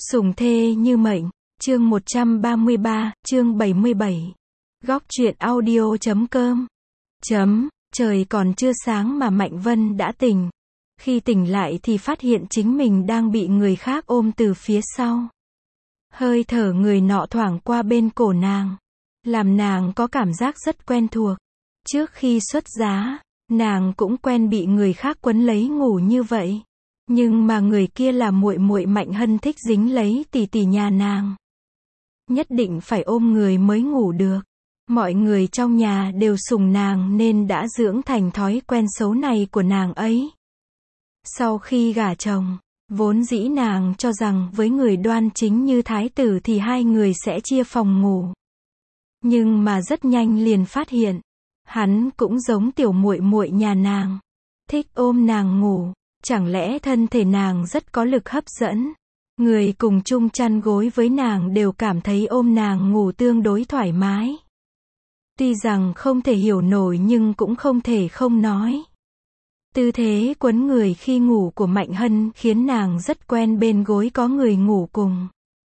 Sủng thê như mệnh, chương 133, chương 77. Góc truyện audio.com. Trời còn chưa sáng mà Mạnh Vân đã tỉnh. Khi tỉnh lại thì phát hiện chính mình đang bị người khác ôm từ phía sau. Hơi thở người nọ thoảng qua bên cổ nàng, làm nàng có cảm giác rất quen thuộc. Trước khi xuất giá, nàng cũng quen bị người khác quấn lấy ngủ như vậy. Nhưng mà người kia là muội muội Mạnh Hân thích dính lấy tỷ tỷ nhà nàng. Nhất định phải ôm người mới ngủ được. Mọi người trong nhà đều sủng nàng nên đã dưỡng thành thói quen xấu này của nàng ấy. Sau khi gả chồng, vốn dĩ nàng cho rằng với người đoan chính như thái tử thì hai người sẽ chia phòng ngủ. Nhưng mà rất nhanh liền phát hiện, hắn cũng giống tiểu muội muội nhà nàng, thích ôm nàng ngủ. Chẳng lẽ thân thể nàng rất có lực hấp dẫn? Người cùng chung chăn gối với nàng đều cảm thấy ôm nàng ngủ tương đối thoải mái. Tuy rằng không thể hiểu nổi nhưng cũng không thể không nói. Tư thế quấn người khi ngủ của Mạnh Hân khiến nàng rất quen bên gối có người ngủ cùng.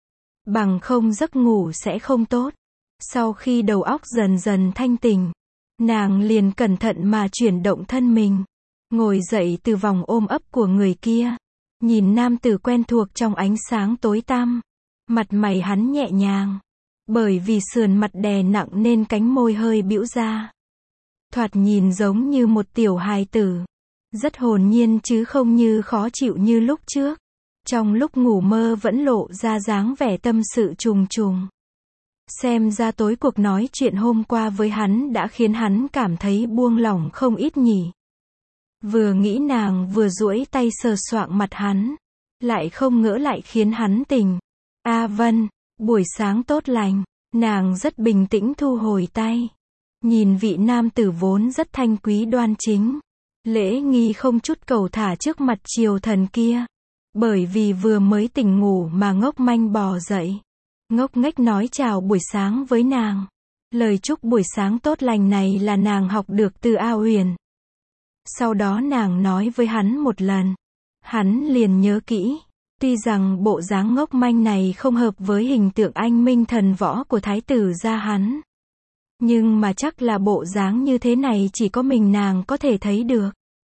Bằng không giấc ngủ sẽ không tốt. Sau khi đầu óc dần dần thanh tỉnh, nàng liền cẩn thận mà chuyển động thân mình. Ngồi dậy từ vòng ôm ấp của người kia, nhìn nam tử quen thuộc trong ánh sáng tối tăm. Mặt mày hắn nhẹ nhàng, bởi vì sườn mặt đè nặng nên cánh môi hơi bĩu ra. Thoạt nhìn giống như một tiểu hài tử, rất hồn nhiên chứ không như khó chịu như lúc trước. Trong lúc ngủ mơ vẫn lộ ra dáng vẻ tâm sự trùng trùng. Xem ra tối cuộc nói chuyện hôm qua với hắn đã khiến hắn cảm thấy buông lỏng không ít nhỉ. Vừa nghĩ nàng vừa duỗi tay sờ soạng mặt hắn, lại không ngỡ lại khiến hắn tỉnh. A Vân, buổi sáng tốt lành. Nàng rất bình tĩnh thu hồi tay. Nhìn vị nam tử vốn rất thanh quý đoan chính, lễ nghi không chút cầu thả trước mặt triều thần kia. Bởi vì vừa mới tỉnh ngủ mà ngốc manh bò dậy, ngốc nghếch nói chào buổi sáng với nàng. Lời chúc buổi sáng tốt lành này là nàng học được từ A Huyền. Sau đó nàng nói với hắn một lần, hắn liền nhớ kỹ. Tuy rằng bộ dáng ngốc manh này không hợp với hình tượng anh minh thần võ của thái tử gia hắn, nhưng mà chắc là bộ dáng như thế này chỉ có mình nàng có thể thấy được.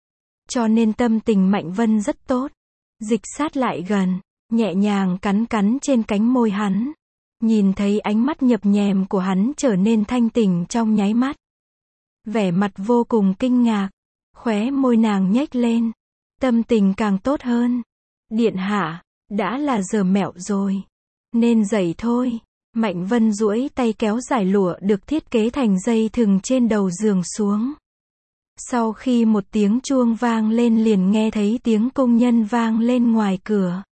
Cho nên tâm tình Mạnh Vân rất tốt. Dịch sát lại gần, nhẹ nhàng cắn cắn trên cánh môi hắn. Nhìn thấy ánh mắt nhập nhèm của hắn trở nên thanh tỉnh trong nháy mắt. Vẻ mặt vô cùng kinh ngạc. Khóe môi nàng nhếch lên, tâm tình càng tốt hơn. Điện hạ, đã là giờ mẹo rồi, nên dậy thôi. Mạnh Vân duỗi tay kéo giải lụa được thiết kế thành dây thừng trên đầu giường xuống. Sau khi một tiếng chuông vang lên liền nghe thấy tiếng công nhân vang lên ngoài cửa.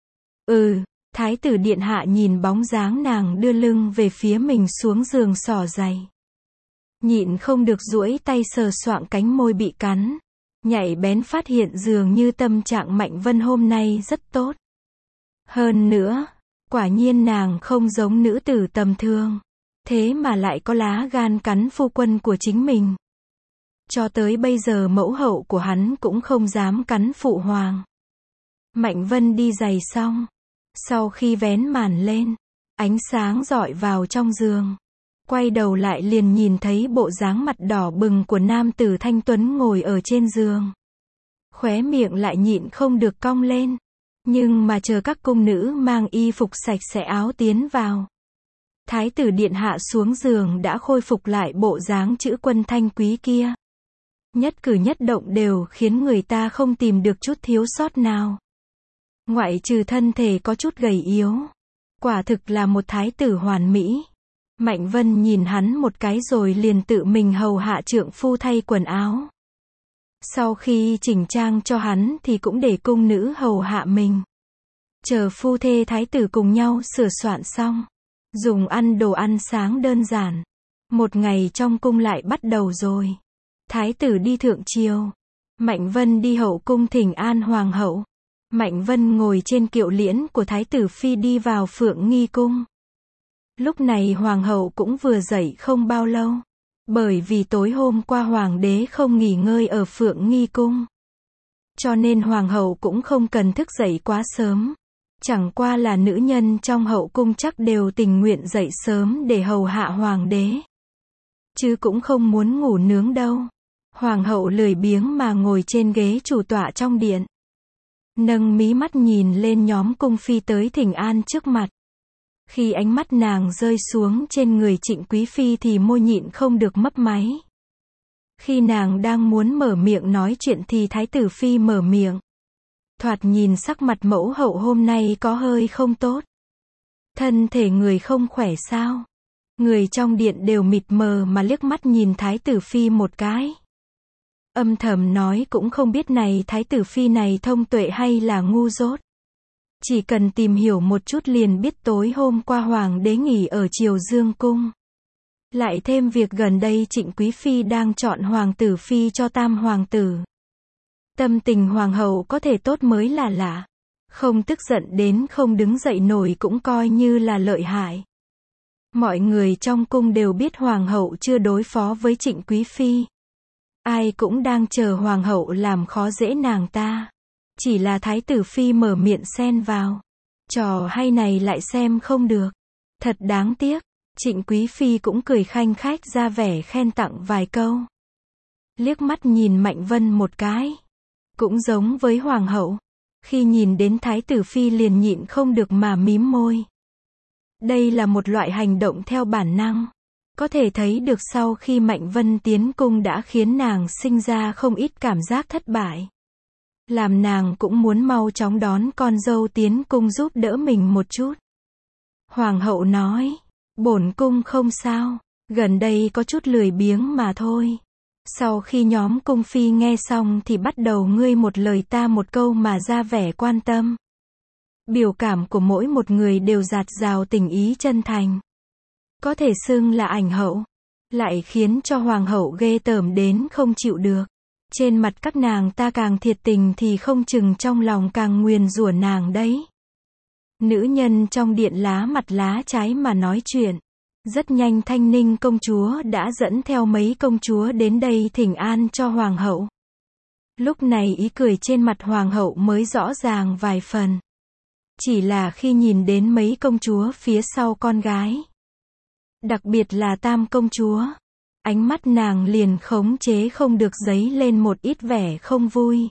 Thái tử điện hạ nhìn bóng dáng nàng đưa lưng về phía mình xuống giường xỏ giày. Nhịn không được duỗi tay sờ soạng cánh môi bị cắn. Nhạy bén phát hiện dường như tâm trạng Mạnh Vân hôm nay rất tốt. Hơn nữa, quả nhiên nàng không giống nữ tử tầm thường. Thế mà lại có lá gan cắn phu quân của chính mình. Cho tới bây giờ mẫu hậu của hắn cũng không dám cắn phụ hoàng. Mạnh Vân đi giày xong. Sau khi vén màn lên, ánh sáng rọi vào trong giường. Quay đầu lại liền nhìn thấy bộ dáng mặt đỏ bừng của nam tử thanh tuấn ngồi ở trên giường. Khóe miệng lại nhịn không được cong lên. Nhưng mà chờ các cung nữ mang y phục sạch sẽ áo tiến vào, thái tử điện hạ xuống giường đã khôi phục lại bộ dáng chữ quân thanh quý kia. Nhất cử nhất động đều khiến người ta không tìm được chút thiếu sót nào. Ngoại trừ thân thể có chút gầy yếu, quả thực là một thái tử hoàn mỹ. Mạnh Vân nhìn hắn một cái rồi liền tự mình hầu hạ trượng phu thay quần áo. Sau khi chỉnh trang cho hắn thì cũng để cung nữ hầu hạ mình. Chờ phu thê thái tử cùng nhau sửa soạn xong, dùng ăn đồ ăn sáng đơn giản. Một ngày trong cung lại bắt đầu rồi. Thái tử đi thượng triều, Mạnh Vân đi hậu cung thỉnh an hoàng hậu. Mạnh Vân ngồi trên kiệu liễn của thái tử phi đi vào Phượng Nghi cung. Lúc này hoàng hậu cũng vừa dậy không bao lâu. Bởi vì tối hôm qua hoàng đế không nghỉ ngơi ở Phượng Nghi cung, cho nên hoàng hậu cũng không cần thức dậy quá sớm. Chẳng qua là nữ nhân trong hậu cung chắc đều tình nguyện dậy sớm để hầu hạ hoàng đế. Chứ cũng không muốn ngủ nướng đâu. Hoàng hậu lười biếng mà ngồi trên ghế chủ tọa trong điện. Nâng mí mắt nhìn lên nhóm cung phi tới thỉnh an trước mặt. Khi ánh mắt nàng rơi xuống trên người Trịnh Quý Phi thì môi nhịn không được mấp máy. Khi nàng đang muốn mở miệng nói chuyện thì Thái tử Phi mở miệng. Thoạt nhìn sắc mặt mẫu hậu hôm nay có hơi không tốt. Thân thể người không khỏe sao? Người trong điện đều mịt mờ mà liếc mắt nhìn Thái tử Phi một cái. Âm thầm nói cũng không biết này Thái tử Phi này thông tuệ hay là ngu dốt. Chỉ cần tìm hiểu một chút liền biết tối hôm qua hoàng đế nghỉ ở Triều Dương cung. Lại thêm việc gần đây Trịnh Quý Phi đang chọn hoàng tử phi cho tam hoàng tử. Tâm tình hoàng hậu có thể tốt mới là lạ. Không tức giận đến không đứng dậy nổi cũng coi như là lợi hại. Mọi người trong cung đều biết hoàng hậu chưa đối phó với Trịnh Quý Phi. Ai cũng đang chờ hoàng hậu làm khó dễ nàng ta. Chỉ là Thái tử Phi mở miệng xen vào. Trò hay này lại xem không được. Thật đáng tiếc. Trịnh Quý Phi cũng cười khanh khách ra vẻ khen tặng vài câu. Liếc mắt nhìn Mạnh Vân một cái. Cũng giống với hoàng hậu. Khi nhìn đến Thái tử Phi liền nhịn không được mà mím môi. Đây là một loại hành động theo bản năng. Có thể thấy được sau khi Mạnh Vân tiến cung đã khiến nàng sinh ra không ít cảm giác thất bại. Làm nàng cũng muốn mau chóng đón con dâu tiến cung giúp đỡ mình một chút. Hoàng hậu nói, bổn cung không sao, gần đây có chút lười biếng mà thôi. Sau khi nhóm cung phi nghe xong thì bắt đầu ngươi một lời ta một câu mà ra vẻ quan tâm. Biểu cảm của mỗi một người đều dạt dào tình ý chân thành. Có thể xưng là ảnh hậu. Lại khiến cho hoàng hậu ghê tởm đến không chịu được. Trên mặt các nàng ta càng thiệt tình thì không chừng trong lòng càng nguyền rủa nàng đấy. Nữ nhân trong điện lá mặt lá trái mà nói chuyện. Rất nhanh Thanh Ninh công chúa đã dẫn theo mấy công chúa đến đây thỉnh an cho hoàng hậu. Lúc này ý cười trên mặt hoàng hậu mới rõ ràng vài phần. Chỉ là khi nhìn đến mấy công chúa phía sau con gái. Đặc biệt là tam công chúa. Ánh mắt nàng liền khống chế không được dấy lên một ít vẻ không vui.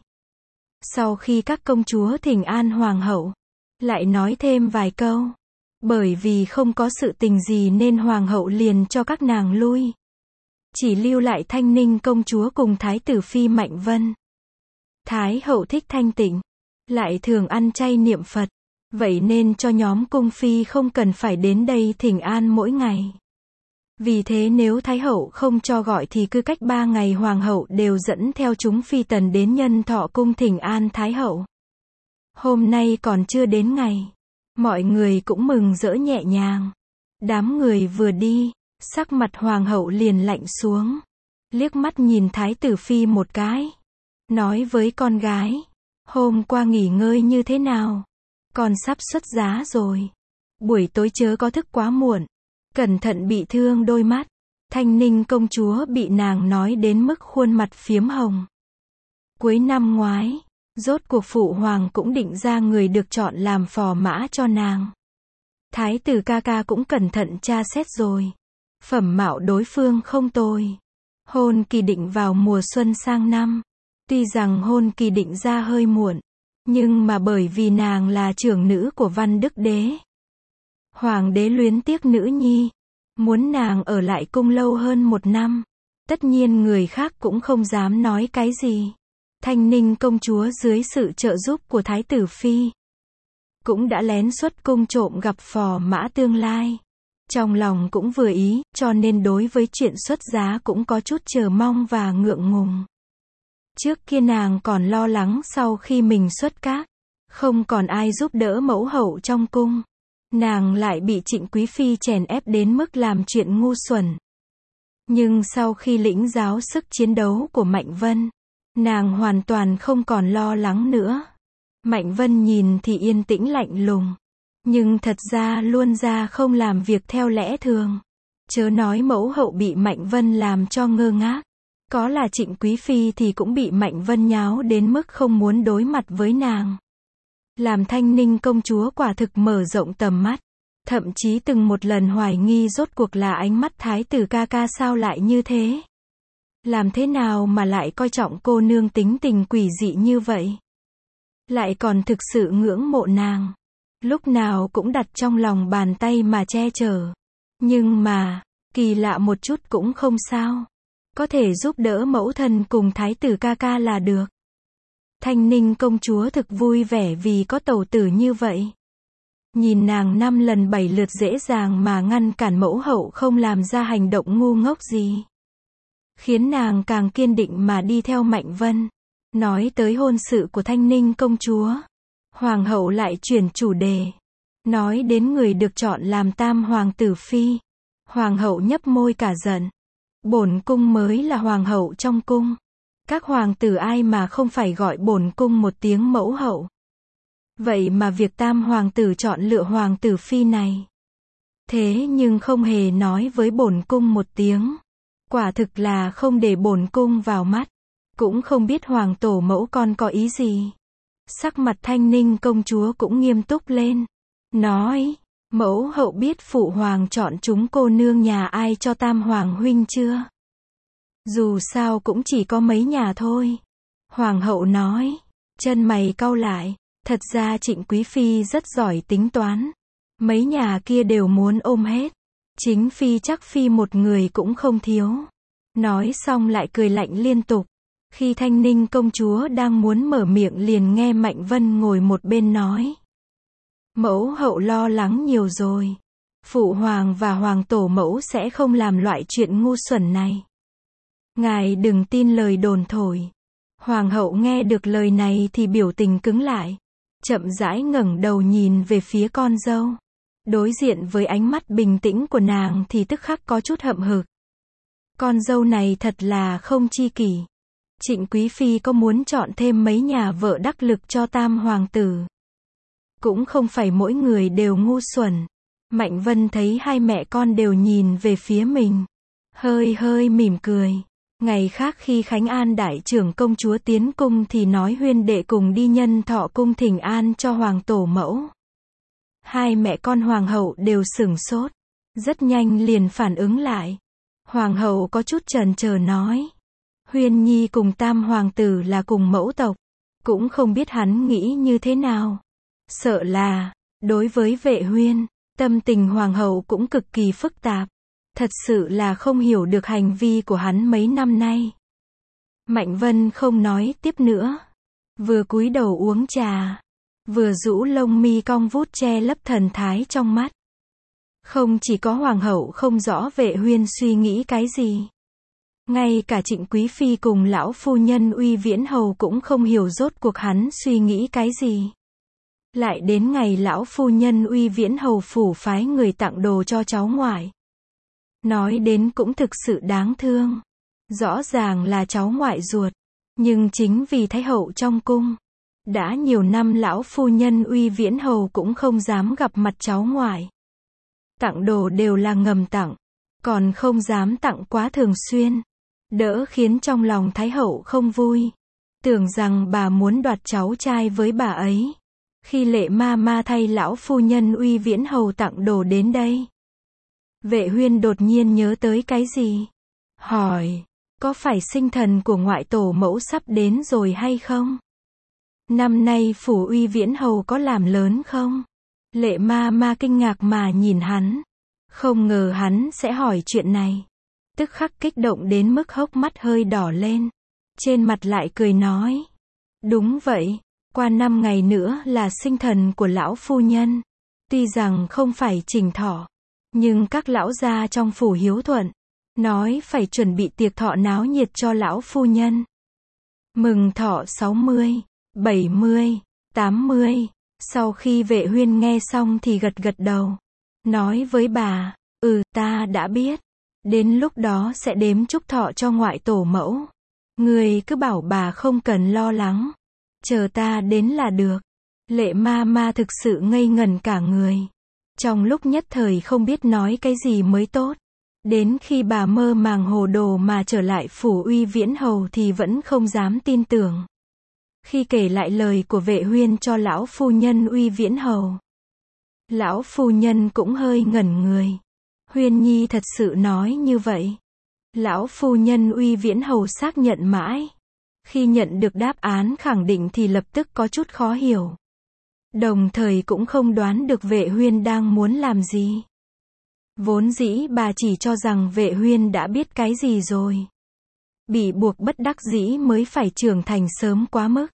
Sau khi các công chúa thỉnh an hoàng hậu, lại nói thêm vài câu. Bởi vì không có sự tình gì nên hoàng hậu liền cho các nàng lui. Chỉ lưu lại Thanh Ninh công chúa cùng Thái tử Phi Mạnh Vân. Thái hậu thích thanh tịnh, lại thường ăn chay niệm Phật. Vậy nên cho nhóm cung phi không cần phải đến đây thỉnh an mỗi ngày. Vì thế nếu Thái hậu không cho gọi thì cứ cách 3 ngày hoàng hậu đều dẫn theo chúng phi tần đến Nhân Thọ cung thỉnh an Thái hậu. Hôm nay còn chưa đến ngày. Mọi người cũng mừng rỡ nhẹ nhàng. Đám người vừa đi, sắc mặt hoàng hậu liền lạnh xuống. Liếc mắt nhìn Thái tử Phi một cái. Nói với con gái. Hôm qua nghỉ ngơi như thế nào? Con sắp xuất giá rồi. Buổi tối chớ có thức quá muộn. Cẩn thận bị thương đôi mắt. Thanh Ninh công chúa bị nàng nói đến mức khuôn mặt phiếm hồng. Cuối năm ngoái, rốt cuộc phụ hoàng cũng định ra người được chọn làm phò mã cho nàng. Thái tử ca ca cũng cẩn thận tra xét rồi. Phẩm mạo đối phương không tồi. Hôn kỳ định vào mùa xuân sang năm. Tuy rằng hôn kỳ định ra hơi muộn, nhưng mà bởi vì nàng là trưởng nữ của Văn Đức Đế. Hoàng đế luyến tiếc nữ nhi, muốn nàng ở lại cung lâu hơn 1 năm. Tất nhiên người khác cũng không dám nói cái gì. Thanh Ninh công chúa dưới sự trợ giúp của Thái tử Phi, cũng đã lén xuất cung trộm gặp phò mã tương lai. Trong lòng cũng vừa ý, cho nên đối với chuyện xuất giá cũng có chút chờ mong và ngượng ngùng. Trước kia nàng còn lo lắng sau khi mình xuất các, không còn ai giúp đỡ mẫu hậu trong cung. Nàng lại bị Trịnh Quý Phi chèn ép đến mức làm chuyện ngu xuẩn. Nhưng sau khi lĩnh giáo sức chiến đấu của Mạnh Vân, nàng hoàn toàn không còn lo lắng nữa. Mạnh Vân nhìn thì yên tĩnh lạnh lùng, nhưng thật ra luôn ra không làm việc theo lẽ thường. Chớ nói mẫu hậu bị Mạnh Vân làm cho ngơ ngác. Có là Trịnh Quý Phi thì cũng bị Mạnh Vân nháo đến mức không muốn đối mặt với nàng. làm Thanh Ninh công chúa quả thực mở rộng tầm mắt. Thậm chí từng một lần hoài nghi rốt cuộc là ánh mắt thái tử ca ca sao lại như thế. Làm thế nào mà lại coi trọng cô nương tính tình quỷ dị như vậy. Lại còn thực sự ngưỡng mộ nàng. Lúc nào cũng đặt trong lòng bàn tay mà che chở. Nhưng mà, kỳ lạ một chút cũng không sao. Có thể giúp đỡ mẫu thân cùng thái tử ca ca là được. Thanh Ninh công chúa thực vui vẻ vì có tẩu tử như vậy. Nhìn nàng 5 lần 7 lượt dễ dàng mà ngăn cản mẫu hậu không làm ra hành động ngu ngốc gì. Khiến nàng càng kiên định mà đi theo Mạnh Vân. Nói tới hôn sự của Thanh Ninh công chúa. Hoàng hậu lại chuyển chủ đề. Nói đến người được chọn làm tam hoàng tử phi. Hoàng hậu nhấp môi cả giận. Bổn cung mới là hoàng hậu trong cung. Các hoàng tử ai mà không phải gọi bổn cung một tiếng mẫu hậu. Vậy mà việc tam hoàng tử chọn lựa hoàng tử phi này. Thế nhưng không hề nói với bổn cung một tiếng. Quả thực là không để bổn cung vào mắt. Cũng không biết hoàng tổ mẫu con có ý gì. Sắc mặt Thanh Ninh công chúa cũng nghiêm túc lên. Nói, mẫu hậu biết phụ hoàng chọn chúng cô nương nhà ai cho tam hoàng huynh chưa? Dù sao cũng chỉ có mấy nhà thôi. Hoàng hậu nói, chân mày cau lại. Thật ra Trịnh Quý Phi rất giỏi tính toán. Mấy nhà kia đều muốn ôm hết. Chính Phi chắc Phi một người cũng không thiếu. Nói xong lại cười lạnh liên tục. Khi Thanh Ninh công chúa đang muốn mở miệng liền nghe Mạnh Vân ngồi một bên nói. Mẫu hậu lo lắng nhiều rồi. Phụ hoàng và hoàng tổ mẫu sẽ không làm loại chuyện ngu xuẩn này. Ngài đừng tin lời đồn thổi. Hoàng hậu nghe được lời này thì biểu tình cứng lại. Chậm rãi ngẩng đầu nhìn về phía con dâu. Đối diện với ánh mắt bình tĩnh của nàng thì tức khắc có chút hậm hực. Con dâu này thật là không chi kỷ. Trịnh Quý Phi có muốn chọn thêm mấy nhà vợ đắc lực cho tam hoàng tử. Cũng không phải mỗi người đều ngu xuẩn. Mạnh Vân thấy hai mẹ con đều nhìn về phía mình. Hơi mỉm cười. Ngày khác khi Khánh An đại trưởng công chúa tiến cung thì nói huyên đệ cùng đi nhân thọ cung thỉnh an cho hoàng tổ mẫu. Hai mẹ con hoàng hậu đều sửng sốt. Rất nhanh liền phản ứng lại. Hoàng hậu có chút chần chờ nói. Huyên nhi cùng tam hoàng tử là cùng mẫu tộc. Cũng không biết hắn nghĩ như thế nào. Sợ là, đối với Vệ Huyên, tâm tình hoàng hậu cũng cực kỳ phức tạp. Thật sự là không hiểu được hành vi của hắn mấy năm nay. Mạnh Vân không nói tiếp nữa. Vừa cúi đầu uống trà. Vừa rũ lông mi cong vút che lấp thần thái trong mắt. Không chỉ có hoàng hậu không rõ Vệ Huyên suy nghĩ cái gì. Ngay cả Trịnh Quý Phi cùng lão phu nhân Uy Viễn Hầu cũng không hiểu rốt cuộc hắn suy nghĩ cái gì. Lại đến ngày lão phu nhân Uy Viễn Hầu phủ phái người tặng đồ cho cháu ngoại. Nói đến cũng thực sự đáng thương. Rõ ràng là cháu ngoại ruột. Nhưng chính vì thái hậu trong cung. Đã nhiều năm lão phu nhân Uy Viễn Hầu cũng không dám gặp mặt cháu ngoại. Tặng đồ đều là ngầm tặng. Còn không dám tặng quá thường xuyên. Đỡ khiến trong lòng thái hậu không vui. Tưởng rằng bà muốn đoạt cháu trai với bà ấy. Khi Lệ ma ma thay lão phu nhân Uy Viễn Hầu tặng đồ đến đây. Vệ Huyên đột nhiên nhớ tới cái gì? Hỏi, có phải sinh thần của ngoại tổ mẫu sắp đến rồi hay không? Năm nay phủ Uy Viễn Hầu có làm lớn không? Lệ ma ma kinh ngạc mà nhìn hắn. Không ngờ hắn sẽ hỏi chuyện này. Tức khắc kích động đến mức hốc mắt hơi đỏ lên. Trên mặt lại cười nói. Đúng vậy, qua 5 ngày nữa là sinh thần của lão phu nhân. Tuy rằng không phải Trình Thọ. Nhưng các lão gia trong phủ hiếu thuận. Nói phải chuẩn bị tiệc thọ náo nhiệt cho lão phu nhân. Mừng thọ 60, 70, 80. Sau khi Vệ Huyên nghe xong thì gật gật đầu. Nói với bà, ta đã biết. Đến lúc đó sẽ đếm chúc thọ cho ngoại tổ mẫu. Người cứ bảo bà không cần lo lắng. Chờ ta đến là được. Lệ ma ma thực sự ngây ngẩn cả người. Trong lúc nhất thời không biết nói cái gì mới tốt. Đến khi bà mơ màng hồ đồ mà trở lại phủ Uy Viễn Hầu thì vẫn không dám tin tưởng. khi kể lại lời của Vệ Huyên cho lão phu nhân Uy Viễn Hầu. Lão phu nhân cũng hơi ngẩn người. Huyên Nhi thật sự nói như vậy. Lão phu nhân Uy Viễn Hầu xác nhận mãi. Khi nhận được đáp án khẳng định thì lập tức có chút khó hiểu. Đồng thời cũng không đoán được Vệ Huyên đang muốn làm gì. Vốn dĩ bà chỉ cho rằng Vệ Huyên đã biết cái gì rồi. Bị buộc bất đắc dĩ mới phải trưởng thành sớm quá mức.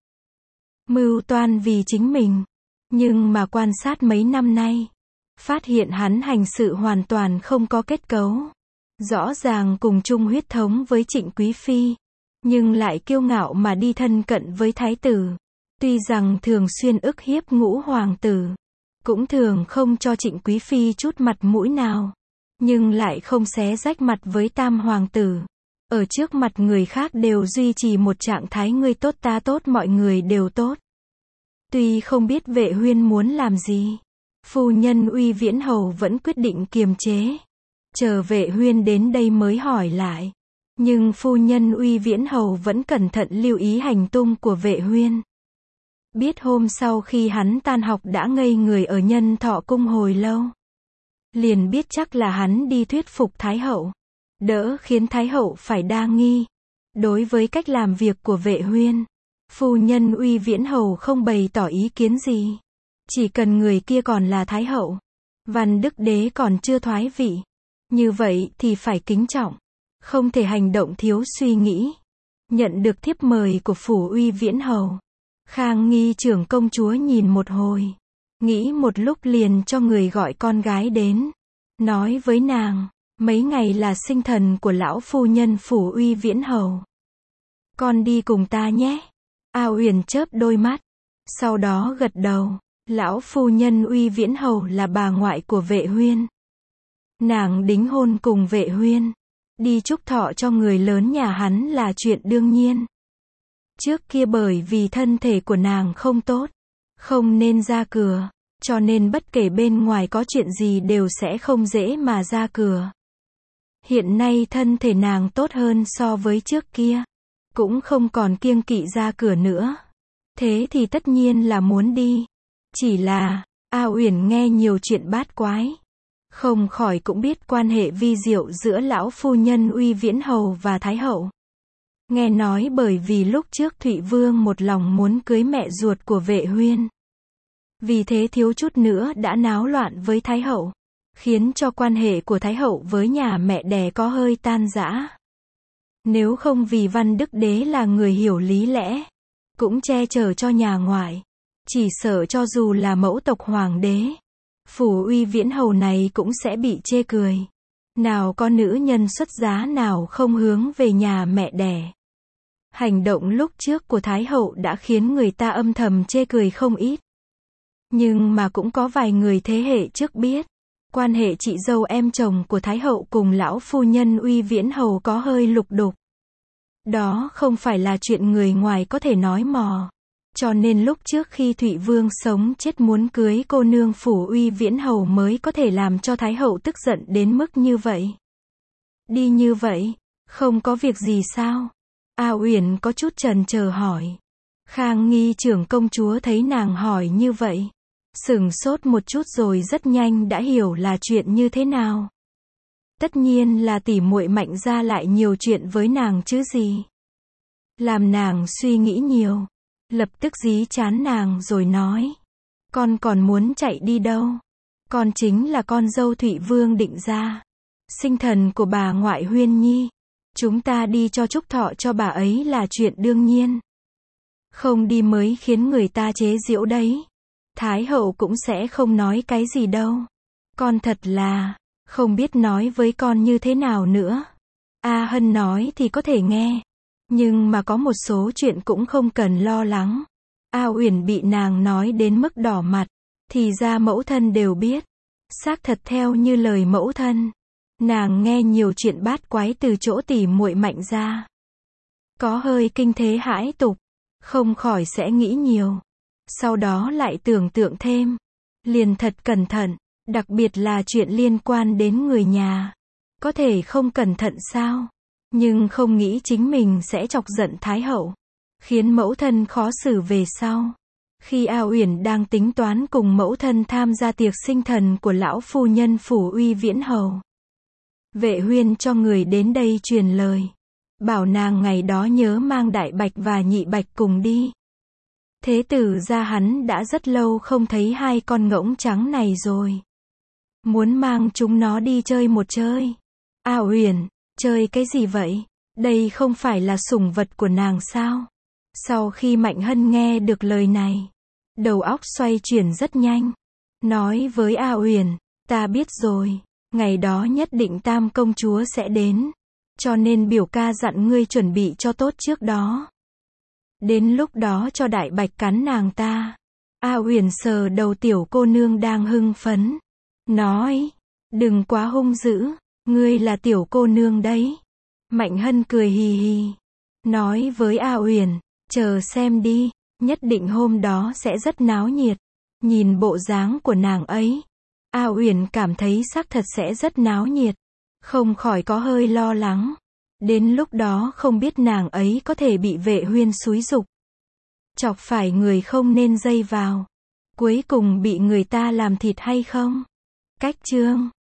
Mưu toan vì chính mình. Nhưng mà quan sát mấy năm nay, phát hiện hắn hành sự hoàn toàn không có kết cấu. Rõ ràng cùng chung huyết thống với Trịnh Quý Phi, nhưng lại kiêu ngạo mà đi thân cận với thái tử. Tuy rằng thường xuyên ức hiếp ngũ hoàng tử, cũng thường không cho Trịnh Quý Phi chút mặt mũi nào, nhưng lại không xé rách mặt với tam hoàng tử. Ở trước mặt người khác đều duy trì một trạng thái ngươi tốt ta tốt mọi người đều tốt. Tuy không biết Vệ Huyên muốn làm gì, phu nhân Uy Viễn Hầu vẫn quyết định kiềm chế. Chờ Vệ Huyên đến đây mới hỏi lại. Nhưng phu nhân Uy Viễn Hầu vẫn cẩn thận lưu ý hành tung của Vệ Huyên. Biết hôm sau khi hắn tan học đã ngây người ở Nhân Thọ Cung hồi lâu. Liền biết chắc là hắn đi thuyết phục Thái Hậu. Đỡ khiến Thái Hậu phải đa nghi. Đối với cách làm việc của Vệ Huyên, phu nhân Uy Viễn Hầu không bày tỏ ý kiến gì. Chỉ cần người kia còn là Thái Hậu, Văn Đức Đế còn chưa thoái vị, như vậy thì phải kính trọng, không thể hành động thiếu suy nghĩ. Nhận được thiếp mời của phủ Uy Viễn Hầu, Khang Nghi trưởng công chúa nhìn một hồi, nghĩ một lúc liền cho người gọi con gái đến, nói với nàng, mấy ngày là sinh thần của lão phu nhân phủ Uy Viễn Hầu. Con đi cùng ta nhé. A Uyển chớp đôi mắt, sau đó gật đầu. Lão phu nhân Uy Viễn Hầu là bà ngoại của Vệ Huyên. Nàng đính hôn cùng Vệ Huyên, đi chúc thọ cho người lớn nhà hắn là chuyện đương nhiên. Trước kia bởi vì thân thể của nàng không tốt, không nên ra cửa, cho nên bất kể bên ngoài có chuyện gì đều sẽ không dễ mà ra cửa. Hiện nay thân thể nàng tốt hơn so với trước kia, cũng không còn kiêng kỵ ra cửa nữa. Thế thì tất nhiên là muốn đi. Chỉ là, A Uyển nghe nhiều chuyện bát quái, không khỏi cũng biết quan hệ vi diệu giữa lão phu nhân Uy Viễn Hầu và Thái Hậu. Nghe nói bởi vì lúc trước Thụy Vương một lòng muốn cưới mẹ ruột của Vệ Huyên. Vì thế thiếu chút nữa đã náo loạn với Thái Hậu, khiến cho quan hệ của Thái Hậu với nhà mẹ đẻ có hơi tan rã. Nếu không vì Văn Đức Đế là người hiểu lý lẽ, cũng che chở cho nhà ngoại, chỉ sợ cho dù là mẫu tộc hoàng đế, phủ Uy Viễn Hầu này cũng sẽ bị chê cười. Nào có nữ nhân xuất giá nào không hướng về nhà mẹ đẻ. Hành động lúc trước của Thái Hậu đã khiến người ta âm thầm chê cười không ít. Nhưng mà cũng có vài người thế hệ trước biết, quan hệ chị dâu em chồng của Thái Hậu cùng lão phu nhân Uy Viễn Hầu có hơi lục đục. Đó không phải là chuyện người ngoài có thể nói mò. Cho nên lúc trước khi Thụy Vương sống chết muốn cưới cô nương phủ Uy Viễn Hầu mới có thể làm cho Thái Hậu tức giận đến mức như vậy. Đi như vậy, không có việc gì sao? A Uyển có chút chần chờ hỏi. Khang Nghi trưởng công chúa thấy nàng hỏi như vậy, sửng sốt một chút rồi rất nhanh đã hiểu là chuyện như thế nào. Tất nhiên là tỷ muội Mạnh gia lại nhiều chuyện với nàng chứ gì. Làm nàng suy nghĩ nhiều, lập tức dí chán nàng rồi nói. Con còn muốn chạy đi đâu? Con chính là con dâu Thụy Vương định ra, sinh thần của bà ngoại Huyên Nhi. Chúng ta đi cho chúc thọ cho bà ấy là chuyện đương nhiên. Không đi mới khiến người ta chế giễu đấy. Thái Hậu cũng sẽ không nói cái gì đâu. Con thật là không biết nói với con như thế nào nữa. A Hân nói thì có thể nghe, nhưng mà có một số chuyện cũng không cần lo lắng. A Uyển bị nàng nói đến mức đỏ mặt, thì ra mẫu thân đều biết. Xác thật theo như lời mẫu thân, nàng nghe nhiều chuyện bát quái từ chỗ tỷ muội Mạnh gia. Có hơi kinh thế hãi tục, không khỏi sẽ nghĩ nhiều. Sau đó lại tưởng tượng thêm, liền thật cẩn thận, đặc biệt là chuyện liên quan đến người nhà. Có thể không cẩn thận sao? Nhưng không nghĩ chính mình sẽ chọc giận Thái Hậu. khiến mẫu thân khó xử về sau. Khi A Uyển đang tính toán cùng mẫu thân tham gia tiệc sinh thần của lão phu nhân phủ Uy Viễn Hầu, Vệ Huyên cho người đến đây truyền lời, bảo nàng ngày đó nhớ mang Đại Bạch và Nhị Bạch cùng đi. Thế tử gia hắn đã rất lâu không thấy hai con ngỗng trắng này rồi. Muốn mang chúng nó đi chơi một chơi. A Uyển, chơi cái gì vậy? Đây không phải là sủng vật của nàng sao? Sau khi Mạnh Hân nghe được lời này, đầu óc xoay chuyển rất nhanh. Nói với A Uyển, ta biết rồi, ngày đó nhất định Tam công chúa sẽ đến. Cho nên biểu ca dặn ngươi chuẩn bị cho tốt trước đó. Đến lúc đó cho Đại Bạch cắn nàng ta. A Uyển sờ đầu tiểu cô nương đang hưng phấn. Nói, đừng quá hung dữ, ngươi là tiểu cô nương đấy. Mạnh Hân cười hì hì. Nói với A Uyển, chờ xem đi, nhất định hôm đó sẽ rất náo nhiệt. Nhìn bộ dáng của nàng ấy, A Uyển cảm thấy xác thật sẽ rất náo nhiệt. Không khỏi có hơi lo lắng. Đến lúc đó không biết nàng ấy có thể bị Vệ Huyên xúi giục, chọc phải người không nên dây vào, cuối cùng bị người ta làm thịt hay không. Cách chương